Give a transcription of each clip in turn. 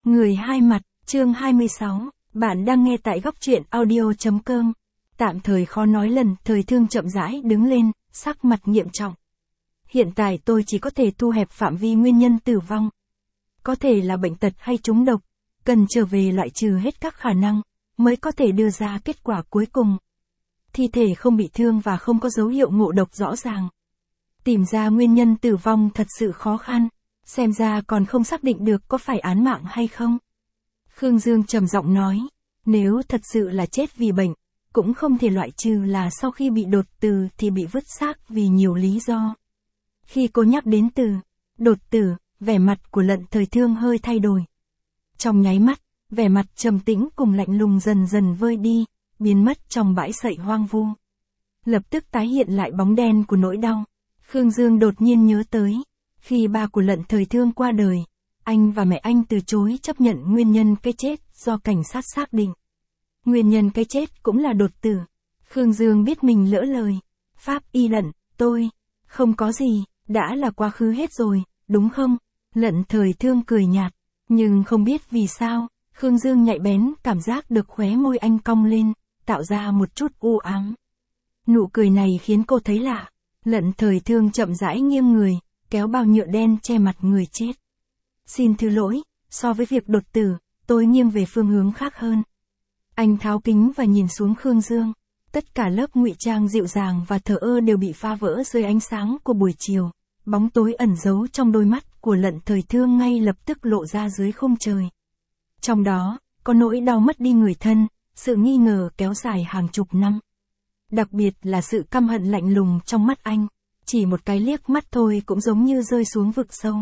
Người hai mặt, chương 26, bạn đang nghe tại góc truyện audio.com. Tạm thời khó nói lần, thời thương chậm rãi đứng lên, sắc mặt nghiêm trọng. Hiện tại tôi chỉ có thể thu hẹp phạm vi nguyên nhân tử vong. Có thể là bệnh tật hay trúng độc, cần trở về loại trừ hết các khả năng, mới có thể đưa ra kết quả cuối cùng. Thi thể không bị thương và không có dấu hiệu ngộ độc rõ ràng. Tìm ra nguyên nhân tử vong thật sự khó khăn, xem ra còn không xác định được có phải án mạng hay không. Khương Dương trầm giọng nói, nếu thật sự là chết vì bệnh, cũng không thể loại trừ là sau khi bị đột tử thì bị vứt xác vì nhiều lý do. Khi cô nhắc đến từ đột tử, vẻ mặt của Lận Thời Thương hơi thay đổi. Trong nháy mắt, vẻ mặt trầm tĩnh cùng lạnh lùng dần dần vơi đi, biến mất trong bãi sậy hoang vu. Lập tức tái hiện lại bóng đen của nỗi đau. Khương Dương đột nhiên nhớ tới, khi ba của Lận Thời Thương qua đời, anh và mẹ anh từ chối chấp nhận nguyên nhân cái chết do cảnh sát xác định. Nguyên nhân cái chết cũng là đột tử. Khương Dương biết mình lỡ lời. Pháp y Lận, tôi, không có gì, đã là quá khứ hết rồi, đúng không? Lận Thời Thương cười nhạt, nhưng không biết vì sao, Khương Dương nhạy bén cảm giác được khóe môi anh cong lên, tạo ra một chút u ám. Nụ cười này khiến cô thấy lạ. Lận Thời Thương chậm rãi nghiêng người, kéo bao nhựa đen che mặt người chết. Xin thứ lỗi, so với việc đột tử, tôi nghiêng về phương hướng khác hơn. Anh tháo kính và nhìn xuống Khương Dương. Tất cả lớp ngụy trang dịu dàng và thờ ơ đều bị phá vỡ dưới ánh sáng của buổi chiều. Bóng tối ẩn giấu trong đôi mắt của Lận Thời Thương ngay lập tức lộ ra dưới khung trời. Trong đó, có nỗi đau mất đi người thân, sự nghi ngờ kéo dài hàng chục năm. Đặc biệt là sự căm hận lạnh lùng trong mắt anh. Chỉ một cái liếc mắt thôi cũng giống như rơi xuống vực sâu.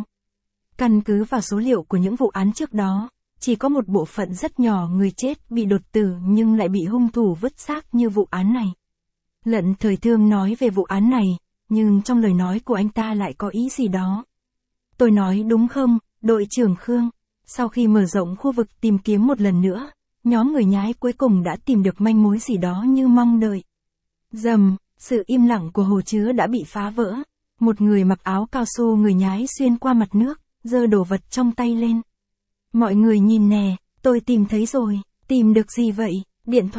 Căn cứ vào số liệu của những vụ án trước đó, chỉ có một bộ phận rất nhỏ người chết bị đột tử nhưng lại bị hung thủ vứt xác như vụ án này. Lận Thời Thương nói về vụ án này, nhưng trong lời nói của anh ta lại có ý gì đó. Tôi nói đúng không, đội trưởng Khương? Sau khi mở rộng khu vực tìm kiếm một lần nữa, nhóm người nhái cuối cùng đã tìm được manh mối gì đó như mong đợi. Rầm, sự im lặng của hồ chứa đã bị phá vỡ. Một người mặc áo cao su người nhái xuyên qua mặt nước, giơ đồ vật trong tay lên. Mọi người nhìn nè, tôi tìm thấy rồi. Tìm được gì vậy? Điện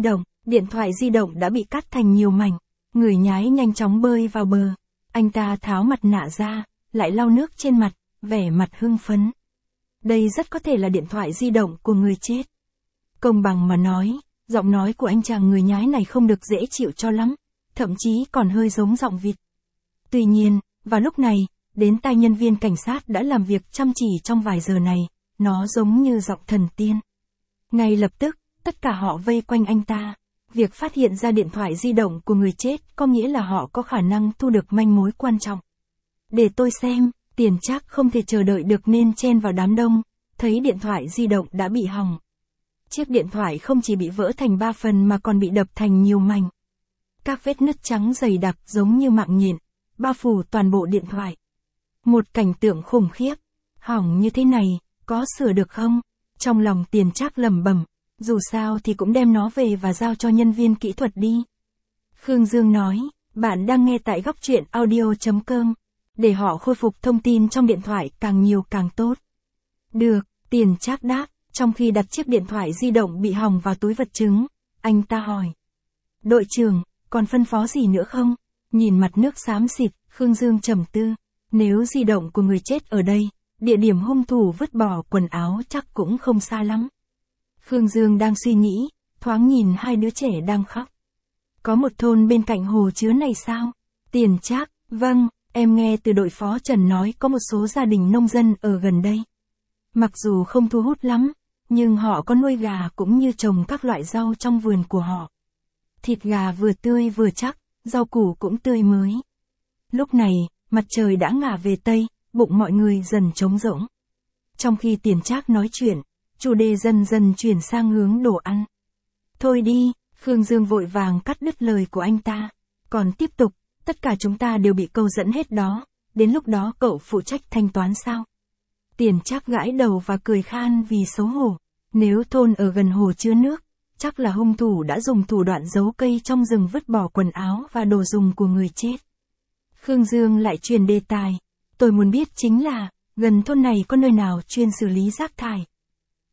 thoại di động đã bị cắt thành nhiều mảnh. Người nhái nhanh chóng bơi vào bờ. Anh ta tháo mặt nạ ra, lại lau nước trên mặt, vẻ mặt hưng phấn. Đây rất có thể là điện thoại di động của người chết. Công bằng mà nói, giọng nói của anh chàng người nhái này không được dễ chịu cho lắm, thậm chí còn hơi giống giọng vịt. Tuy nhiên, vào lúc này, đến tai nhân viên cảnh sát đã làm việc chăm chỉ trong vài giờ này, nó giống như giọng thần tiên. Ngay lập tức, tất cả họ vây quanh anh ta. Việc phát hiện ra điện thoại di động của người chết có nghĩa là họ có khả năng thu được manh mối quan trọng. Để tôi xem, Tiền Trác không thể chờ đợi được nên chen vào đám đông, thấy điện thoại di động đã bị hỏng. Chiếc điện thoại không chỉ bị vỡ thành 3 phần mà còn bị đập thành nhiều mảnh. Các vết nứt trắng dày đặc giống như mạng nhện, bao phủ toàn bộ điện thoại. Một cảnh tượng khủng khiếp. Hỏng như thế này, có sửa được không? Trong lòng Tiền Trác lẩm bẩm, dù sao thì cũng đem nó về và giao cho nhân viên kỹ thuật đi. Khương Dương nói, bạn đang nghe tại góc truyện audio.com. Để họ khôi phục thông tin trong điện thoại càng nhiều càng tốt. Được, Tiền Trác đáp, trong khi đặt chiếc điện thoại di động bị hỏng vào túi vật chứng, anh ta hỏi. Đội trưởng, còn phân phó gì nữa không? Nhìn mặt nước xám xịt, Khương Dương trầm tư. Nếu di động của người chết ở đây, địa điểm hung thủ vứt bỏ quần áo chắc cũng không xa lắm. Khương Dương đang suy nghĩ, thoáng nhìn hai đứa trẻ đang khóc. Có một thôn bên cạnh hồ chứa này sao? Tiền Trác, vâng, em nghe từ đội phó Trần nói có một số gia đình nông dân ở gần đây. Mặc dù không thu hút lắm, nhưng họ có nuôi gà cũng như trồng các loại rau trong vườn của họ. Thịt gà vừa tươi vừa chắc, rau củ cũng tươi mới. Lúc này, mặt trời đã ngả về Tây, bụng mọi người dần trống rỗng. Trong khi Tiền Trác nói chuyện, chủ đề dần dần chuyển sang hướng đồ ăn. Thôi đi, Khương Dương vội vàng cắt đứt lời của anh ta. Còn tiếp tục, tất cả chúng ta đều bị câu dẫn hết đó, đến lúc đó cậu phụ trách thanh toán sao? Tiền Trác gãi đầu và cười khan vì xấu hổ. Nếu thôn ở gần hồ chứa nước, chắc là hung thủ đã dùng thủ đoạn giấu cây trong rừng vứt bỏ quần áo và đồ dùng của người chết. Khương Dương lại truyền đề tài. Tôi muốn biết chính là, gần thôn này có nơi nào chuyên xử lý rác thải.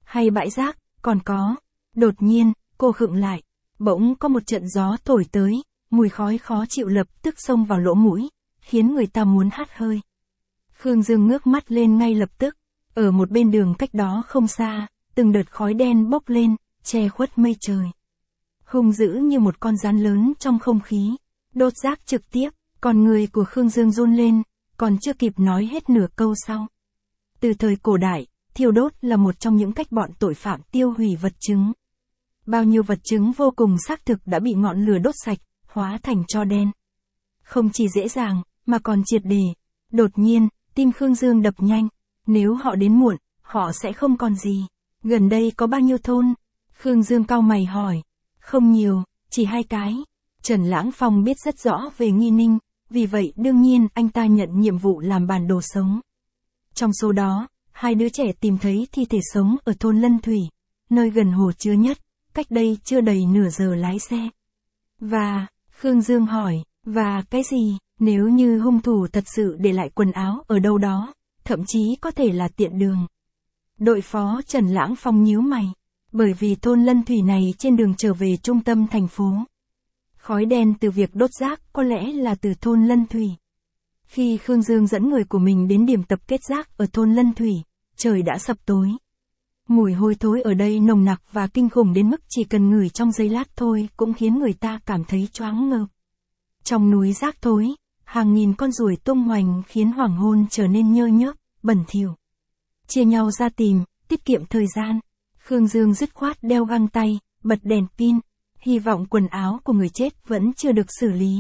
hay bãi rác, còn có. Đột nhiên, cô khựng lại. Bỗng có một trận gió thổi tới, mùi khói khó chịu lập tức xông vào lỗ mũi, khiến người ta muốn hắt hơi. Khương Dương ngước mắt lên ngay lập tức. Ở một bên đường cách đó không xa, từng đợt khói đen bốc lên, che khuất mây trời. Hung dữ như một con rắn lớn trong không khí, đốt rác trực tiếp, còn người của Khương Dương run lên, còn chưa kịp nói hết nửa câu sau. Từ thời cổ đại, thiêu đốt là một trong những cách bọn tội phạm tiêu hủy vật chứng. Bao nhiêu vật chứng vô cùng xác thực đã bị ngọn lửa đốt sạch, hóa thành tro đen. Không chỉ dễ dàng, mà còn triệt để. Đột nhiên, tim Khương Dương đập nhanh. Nếu họ đến muộn, họ sẽ không còn gì. Gần đây có bao nhiêu thôn? Khương Dương cau mày hỏi. Không nhiều, chỉ 2 cái. Trần Lãng Phong biết rất rõ về Nghi Ninh, vì vậy đương nhiên anh ta nhận nhiệm vụ làm bản đồ sống. Trong số đó, 2 đứa trẻ tìm thấy thi thể sống ở thôn Lân Thủy, nơi gần hồ chứa nhất, cách đây chưa đầy nửa giờ lái xe. Và, Khương Dương hỏi, và cái gì, nếu như hung thủ thật sự để lại quần áo ở đâu đó, thậm chí có thể là tiện đường. Đội phó Trần Lãng Phong nhíu mày, bởi vì thôn Lân Thủy này trên đường trở về trung tâm thành phố. Khói đen từ việc đốt rác có lẽ là từ thôn Lân Thủy. Khi Khương Dương dẫn người của mình đến điểm tập kết rác ở thôn Lân Thủy, trời đã sập tối. Mùi hôi thối ở đây nồng nặc và kinh khủng đến mức chỉ cần ngửi trong giây lát thôi cũng khiến người ta cảm thấy choáng ngợp. Trong núi rác thối, hàng nghìn con ruồi tung hoành khiến hoàng hôn trở nên nhơ nhớp, bẩn thỉu. Chia nhau ra tìm, tiết kiệm thời gian. Khương Dương dứt khoát đeo găng tay, bật đèn pin, hy vọng quần áo của người chết vẫn chưa được xử lý.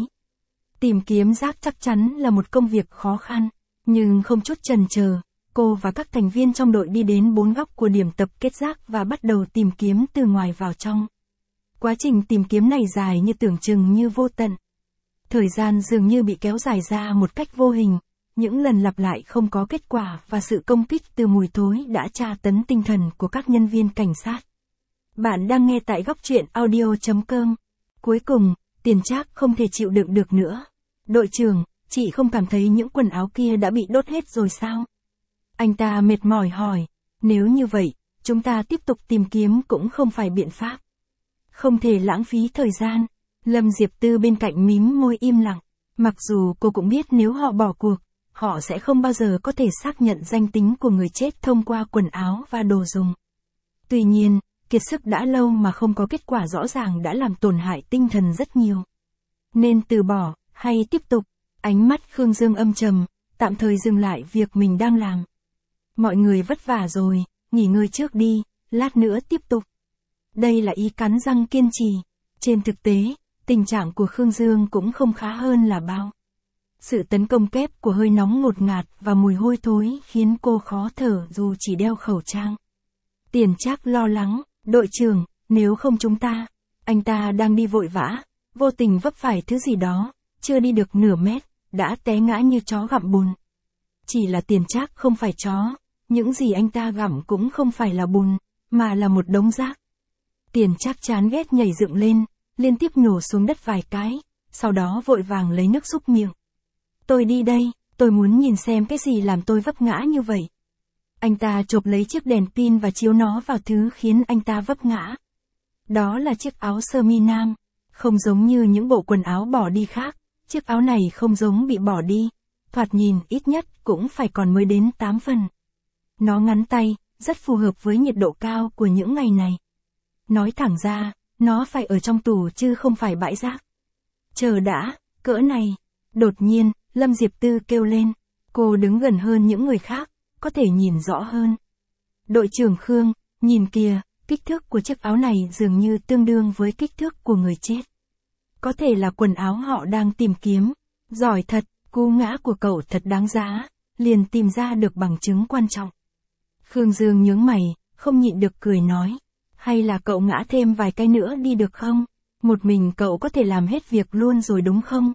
Tìm kiếm rác chắc chắn là một công việc khó khăn, nhưng không chút chần chờ, cô và các thành viên trong đội đi đến 4 góc của điểm tập kết rác và bắt đầu tìm kiếm từ ngoài vào trong. Quá trình tìm kiếm này dài như tưởng chừng như vô tận. Thời gian dường như bị kéo dài ra một cách vô hình, những lần lặp lại không có kết quả và sự công kích từ mùi thối đã tra tấn tinh thần của các nhân viên cảnh sát. Bạn đang nghe tại góc truyện audio.com. Cuối cùng, Tiền Trác không thể chịu đựng được nữa. Đội trưởng, chị không cảm thấy những quần áo kia đã bị đốt hết rồi sao? Anh ta mệt mỏi hỏi. Nếu như vậy, chúng ta tiếp tục tìm kiếm cũng không phải biện pháp. Không thể lãng phí thời gian. Lâm Diệp Tư bên cạnh mím môi im lặng. Mặc dù cô cũng biết nếu họ bỏ cuộc, họ sẽ không bao giờ có thể xác nhận danh tính của người chết thông qua quần áo và đồ dùng. Tuy nhiên, kiệt sức đã lâu mà không có kết quả rõ ràng đã làm tổn hại tinh thần rất nhiều. Nên từ bỏ, hay tiếp tục? Ánh mắt Khương Dương âm trầm, tạm thời dừng lại việc mình đang làm. Mọi người vất vả rồi, nghỉ ngơi trước đi, lát nữa tiếp tục. Đây là ý cắn răng kiên trì. Trên thực tế, tình trạng của Khương Dương cũng không khá hơn là bao. Sự tấn công kép của hơi nóng ngột ngạt và mùi hôi thối khiến cô khó thở dù chỉ đeo khẩu trang. Tiền Trác lo lắng, đội trưởng, nếu không chúng ta, anh ta đang đi vội vã, vô tình vấp phải thứ gì đó, chưa đi được nửa mét, đã té ngã như chó gặm bùn. Chỉ là Tiền Trác không phải chó, những gì anh ta gặm cũng không phải là bùn, mà là một đống rác. Tiền Trác chán ghét nhảy dựng lên, liên tiếp nhổ xuống đất vài cái, sau đó vội vàng lấy nước súc miệng. Tôi đi đây, tôi muốn nhìn xem cái gì làm tôi vấp ngã như vậy. Anh ta chộp lấy chiếc đèn pin và chiếu nó vào thứ khiến anh ta vấp ngã. Đó là chiếc áo sơ mi nam, không giống như những bộ quần áo bỏ đi khác, chiếc áo này không giống bị bỏ đi, thoạt nhìn ít nhất cũng phải còn mới đến 8 phần. Nó ngắn tay, rất phù hợp với nhiệt độ cao của những ngày này. Nói thẳng ra, nó phải ở trong tủ chứ không phải bãi rác. Chờ đã, cỡ này. Đột nhiên, Lâm Diệp Tư kêu lên. Cô đứng gần hơn những người khác, có thể nhìn rõ hơn. Đội trưởng Khương, nhìn kìa, kích thước của chiếc áo này dường như tương đương với kích thước của người chết. Có thể là quần áo họ đang tìm kiếm. Giỏi thật, cú ngã của cậu thật đáng giá, liền tìm ra được bằng chứng quan trọng. Khương Dương nhướng mày, không nhịn được cười nói. Hay là cậu ngã thêm vài cái nữa đi được không? Một mình cậu có thể làm hết việc luôn rồi đúng không?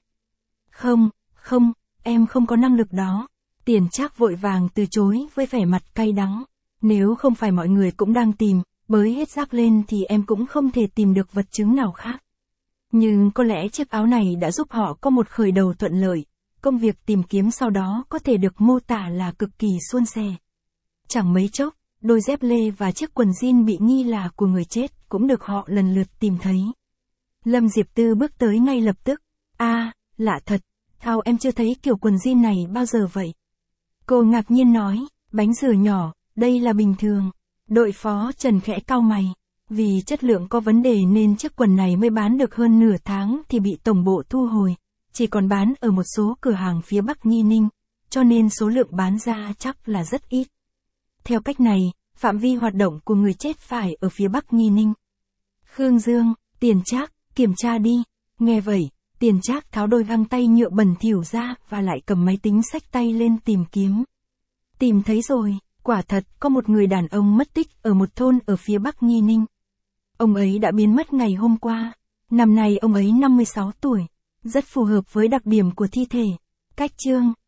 Không, em không có năng lực đó. Tiền Trác vội vàng từ chối với vẻ mặt cay đắng. Nếu không phải mọi người cũng đang tìm, bới hết rác lên thì em cũng không thể tìm được vật chứng nào khác. Nhưng có lẽ chiếc áo này đã giúp họ có một khởi đầu thuận lợi. Công việc tìm kiếm sau đó có thể được mô tả là cực kỳ suôn sẻ. Chẳng mấy chốc, đôi dép lê và chiếc quần jean bị nghi là của người chết cũng được họ lần lượt tìm thấy. Lâm Diệp Tư bước tới ngay lập tức. Lạ thật, Thao em chưa thấy kiểu quần jean này bao giờ vậy? Cô ngạc nhiên nói, bánh dừa nhỏ, đây là bình thường. Đội phó Trần khẽ cau mày. Vì chất lượng có vấn đề nên chiếc quần này mới bán được hơn nửa tháng thì bị tổng bộ thu hồi. Chỉ còn bán ở một số cửa hàng phía Bắc Nghi Ninh, cho nên số lượng bán ra chắc là rất ít. Theo cách này, phạm vi hoạt động của người chết phải ở phía Bắc Nghi Ninh. Khương Dương, Tiền Trác, kiểm tra đi. Nghe vậy, Tiền Trác tháo đôi găng tay nhựa bẩn thỉu ra và lại cầm máy tính xách tay lên tìm kiếm. Tìm thấy rồi, quả thật có một người đàn ông mất tích ở một thôn ở phía Bắc Nghi Ninh. Ông ấy đã biến mất ngày hôm qua. Năm nay ông ấy 56 tuổi. Rất phù hợp với đặc điểm của thi thể. Cách chương